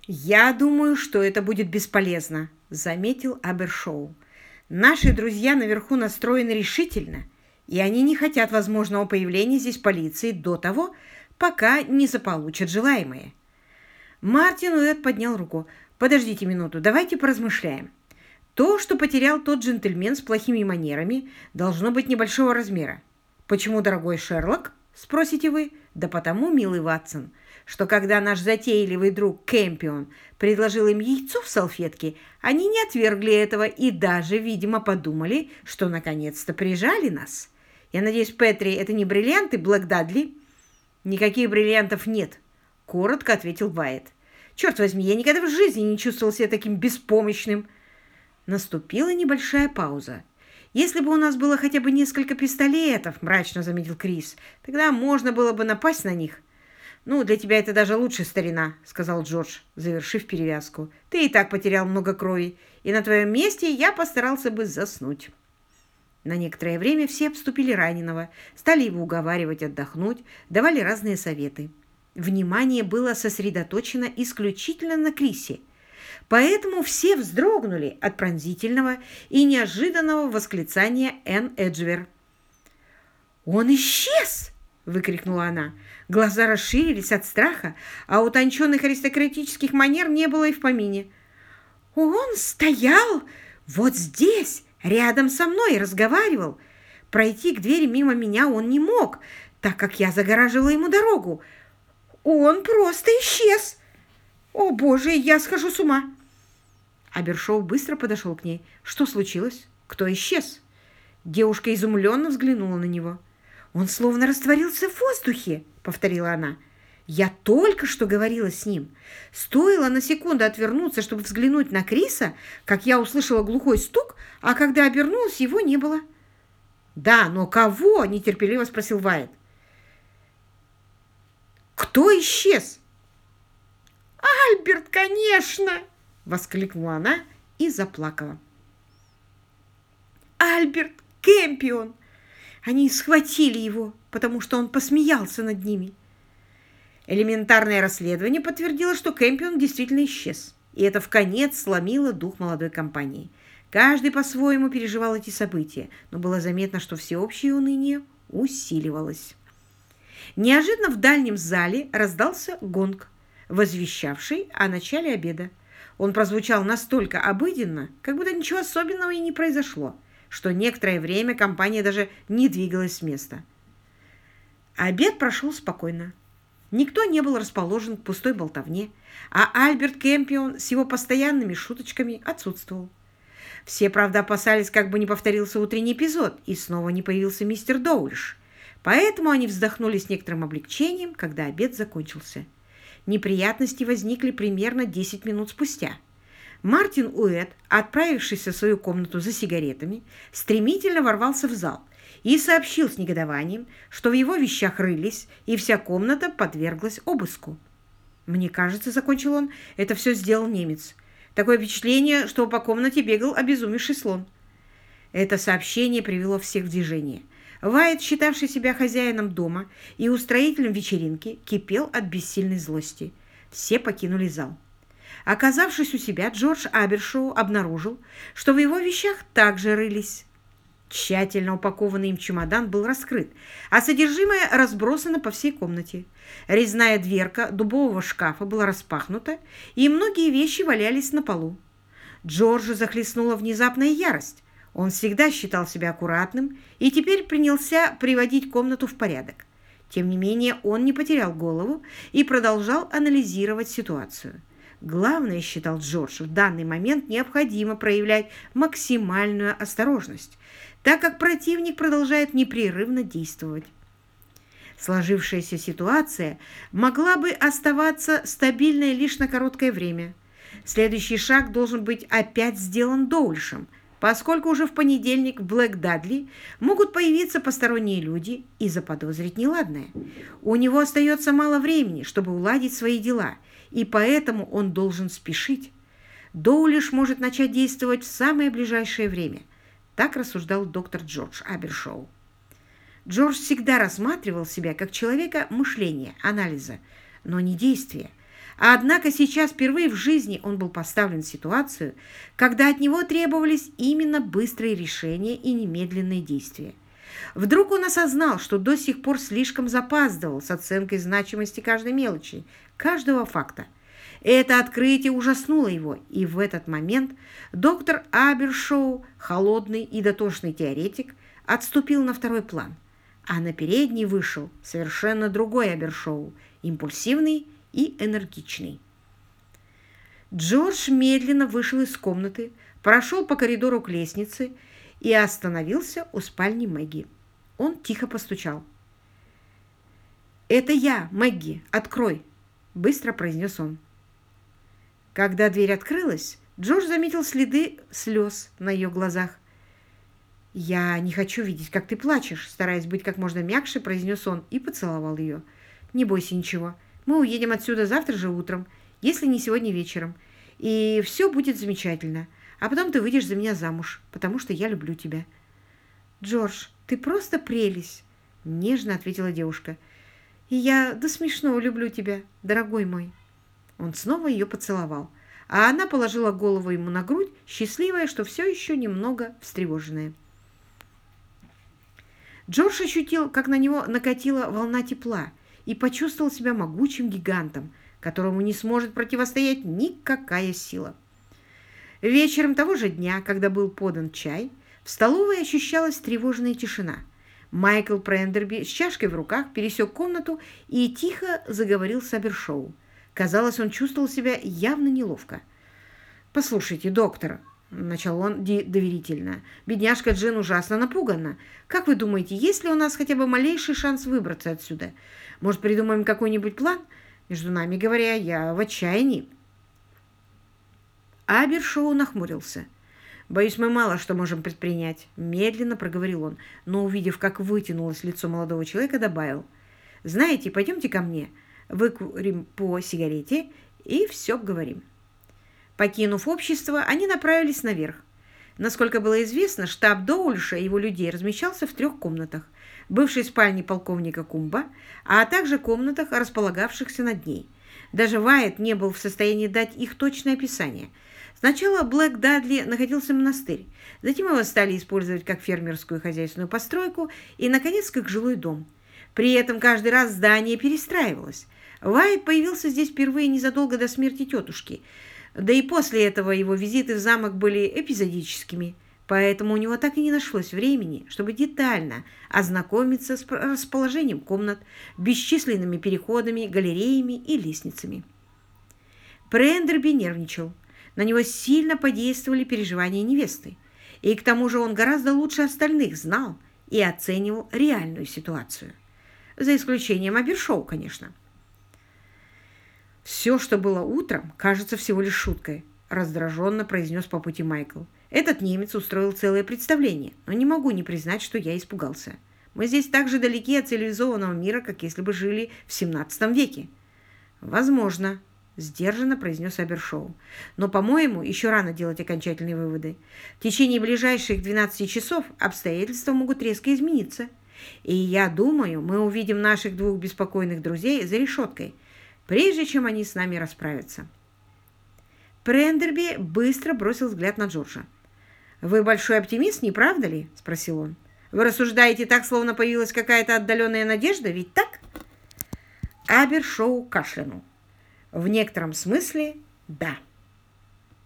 «Я думаю, что это будет бесполезно», — заметил Абершоу. «Наши друзья наверху настроены решительно, и они не хотят возможного появления здесь полиции до того, пока не заполучат желаемое». Мартин Уэд поднял руку. «Подождите минуту, давайте поразмышляем. То, что потерял тот джентльмен с плохими манерами, должно быть небольшого размера. Почему, дорогой Шерлок?» — спросите вы. Да потому, милый Ватсон, что когда наш затейливый друг Кэмпион предложил им яйцо в салфетке, они не отвергли этого и даже, видимо, подумали, что наконец-то прижали нас. Я надеюсь, Петри, это не бриллианты Блэк Дадли? Никаких бриллиантов нет, коротко ответил Вайет. Черт возьми, я никогда в жизни не чувствовал себя таким беспомощным. Наступила небольшая пауза. «Если бы у нас было хотя бы несколько пистолетов», — мрачно заметил Крис, «тогда можно было бы напасть на них». «Ну, для тебя это даже лучше, старина», — сказал Джордж, завершив перевязку. «Ты и так потерял много крови, и на твоем месте я постарался бы заснуть». На некоторое время все обступили раненого, стали его уговаривать отдохнуть, давали разные советы. Внимание было сосредоточено исключительно на Крисе. Поэтому все вздрогнули от пронзительного и неожиданного восклицания Энн Эджвер. «Он исчез!» — выкрикнула она. Глаза расширились от страха, а утонченных аристократических манер не было и в помине. «Он стоял вот здесь, рядом со мной, и разговаривал. Пройти к двери мимо меня он не мог, так как я загораживала ему дорогу. Он просто исчез! О, Боже, я схожу с ума!» Абершоу быстро подошел к ней. «Что случилось? Кто исчез?» Девушка изумленно взглянула на него. «Он словно растворился в воздухе», — повторила она. «Я только что говорила с ним. Стоило на секунду отвернуться, чтобы взглянуть на Криса, как я услышала глухой стук, а когда обернулась, его не было». «Да, но кого?» — нетерпеливо спросил Вайет. «Кто исчез?» «Альберт, конечно!» — воскликнула она и заплакала. «Альберт Кэмпион! Они схватили его, потому что он посмеялся над ними». Элементарное расследование подтвердило, что Кэмпион действительно исчез, и это вконец сломило дух молодой компании. Каждый по-своему переживал эти события, но было заметно, что всеобщее уныние усиливалось. Неожиданно в дальнем зале раздался гонг, возвещавший о начале обеда. Он прозвучал настолько обыденно, как будто ничего особенного и не произошло, что некоторое время компания даже не двигалась с места. Обед прошел спокойно. Никто не был расположен к пустой болтовне, а Альберт Кэмпион с его постоянными шуточками отсутствовал. Все, правда, опасались, как бы не повторился утренний эпизод и снова не появился мистер Доулиш. Поэтому они вздохнули с некоторым облегчением, когда обед закончился. Неприятности возникли примерно 10 минут спустя. Мартин Уэд, отправившийся в свою комнату за сигаретами, стремительно ворвался в зал и сообщил с негодованием, что в его вещах рылись, и вся комната подверглась обыску. «Мне кажется, — закончил он, — это все сделал немец. Такое впечатление, что по комнате бегал обезумевший слон». Это сообщение привело всех в движение. Вайт, считавший себя хозяином дома и устроителем вечеринки, кипел от бессильной злости. Все покинули зал. Оказавшись у себя, Джордж Абершоу обнаружил, что в его вещах также рылись. Тщательно упакованный им чемодан был раскрыт, а содержимое разбросано по всей комнате. Резная дверка дубового шкафа была распахнута, и многие вещи валялись на полу. Джорджа захлестнула внезапная ярость. Он всегда считал себя аккуратным и теперь принялся приводить комнату в порядок. Тем не менее, он не потерял голову и продолжал анализировать ситуацию. Главное, считал Джордж, в данный момент необходимо проявлять максимальную осторожность, так как противник продолжает непрерывно действовать. Сложившаяся ситуация могла бы оставаться стабильной лишь на короткое время. Следующий шаг должен быть опять сделан Доулишем, поскольку уже в понедельник в Блэк Дадли могут появиться посторонние люди и заподозрить неладное. У него остается мало времени, чтобы уладить свои дела, и поэтому он должен спешить. Доулиш может начать действовать в самое ближайшее время. Так рассуждал доктор Джордж Абершоу. Джордж всегда рассматривал себя как человека мышления, анализа, но не действия. Однако сейчас впервые в жизни он был поставлен в ситуацию, когда от него требовались именно быстрые решения и немедленные действия. Вдруг он осознал, что до сих пор слишком запаздывал с оценкой значимости каждой мелочи, каждого факта. Это открытие ужаснуло его, и в этот момент доктор Абершоу, холодный и дотошный теоретик, отступил на второй план, а на передний вышел совершенно другой Абершоу, импульсивный и энергичный. Джордж медленно вышел из комнаты, прошел по коридору к лестнице и остановился у спальни Мэгги. Он тихо постучал. «Это я, Мэгги, открой!» – быстро произнес он. Когда дверь открылась, Джордж заметил следы слез на ее глазах. «Я не хочу видеть, как ты плачешь», – стараясь быть как можно мягче, произнес он и поцеловал ее. «Не бойся ничего. Мы уедем отсюда завтра же утром, если не сегодня вечером, и все будет замечательно. А потом ты выйдешь за меня замуж, потому что я люблю тебя». «Джордж, ты просто прелесть», – нежно ответила девушка. «И я до смешного люблю тебя, дорогой мой». Он снова ее поцеловал, а она положила голову ему на грудь, счастливая, что все еще немного встревоженная. Джордж ощутил, как на него накатила волна тепла, и почувствовал себя могучим гигантом, которому не сможет противостоять никакая сила. Вечером того же дня, когда был подан чай, в столовой ощущалась тревожная тишина. Майкл Прендерби с чашкой в руках пересек комнату и тихо заговорил с Абершоу. Казалось, он чувствовал себя явно неловко. «Послушайте, доктор», — начал он доверительно, — «бедняжка Джин ужасно напугана. Как вы думаете, есть ли у нас хотя бы малейший шанс выбраться отсюда? Может, придумаем какой-нибудь план? Между нами говоря, я в отчаянии». Абершоу нахмурился. «Боюсь, мы мало что можем предпринять», — медленно проговорил он, но, увидев, как вытянулось лицо молодого человека, добавил: «Знаете, пойдемте ко мне, выкурим по сигарете и все обговорим». Покинув общество, они направились наверх. Насколько было известно, штаб Доулиша и его людей размещался в 3 комнатах: бывшей спальне полковника Кумба, а также комнатах, располагавшихся над ней. Даже Уайт не был в состоянии дать их точное описание. Сначала Блэк Дадли находился монастырь, затем его стали использовать как фермерскую хозяйственную постройку и, наконец, как жилой дом. При этом каждый раз здание перестраивалось. Уайт появился здесь впервые незадолго до смерти тетушки, да и после этого его визиты в замок были эпизодическими, поэтому у него так и не нашлось времени, чтобы детально ознакомиться с расположением комнат, бесчисленными переходами, галереями и лестницами. Прендерби нервничал. На него сильно подействовали переживания невесты, и к тому же он гораздо лучше остальных знал и оценивал реальную ситуацию. За исключением Абершоу, конечно. «Все, что было утром, кажется всего лишь шуткой», – раздраженно произнес по пути Майкл. «Этот немец устроил целое представление, но не могу не признать, что я испугался. Мы здесь так же далеки от цивилизованного мира, как если бы жили в XVII веке». «Возможно», – сдержанно произнес Абершоу. «Но, по-моему, еще рано делать окончательные выводы. В течение ближайших 12 часов обстоятельства могут резко измениться. И я думаю, мы увидим наших 2 беспокойных друзей за решеткой, прежде чем они с нами расправятся». Прендерби быстро бросил взгляд на Джорджа. «Вы большой оптимист, не правда ли?» – спросил он. «Вы рассуждаете так, словно появилась какая-то отдаленная надежда, ведь так?» Абершоу кашлянул. «В некотором смысле, да».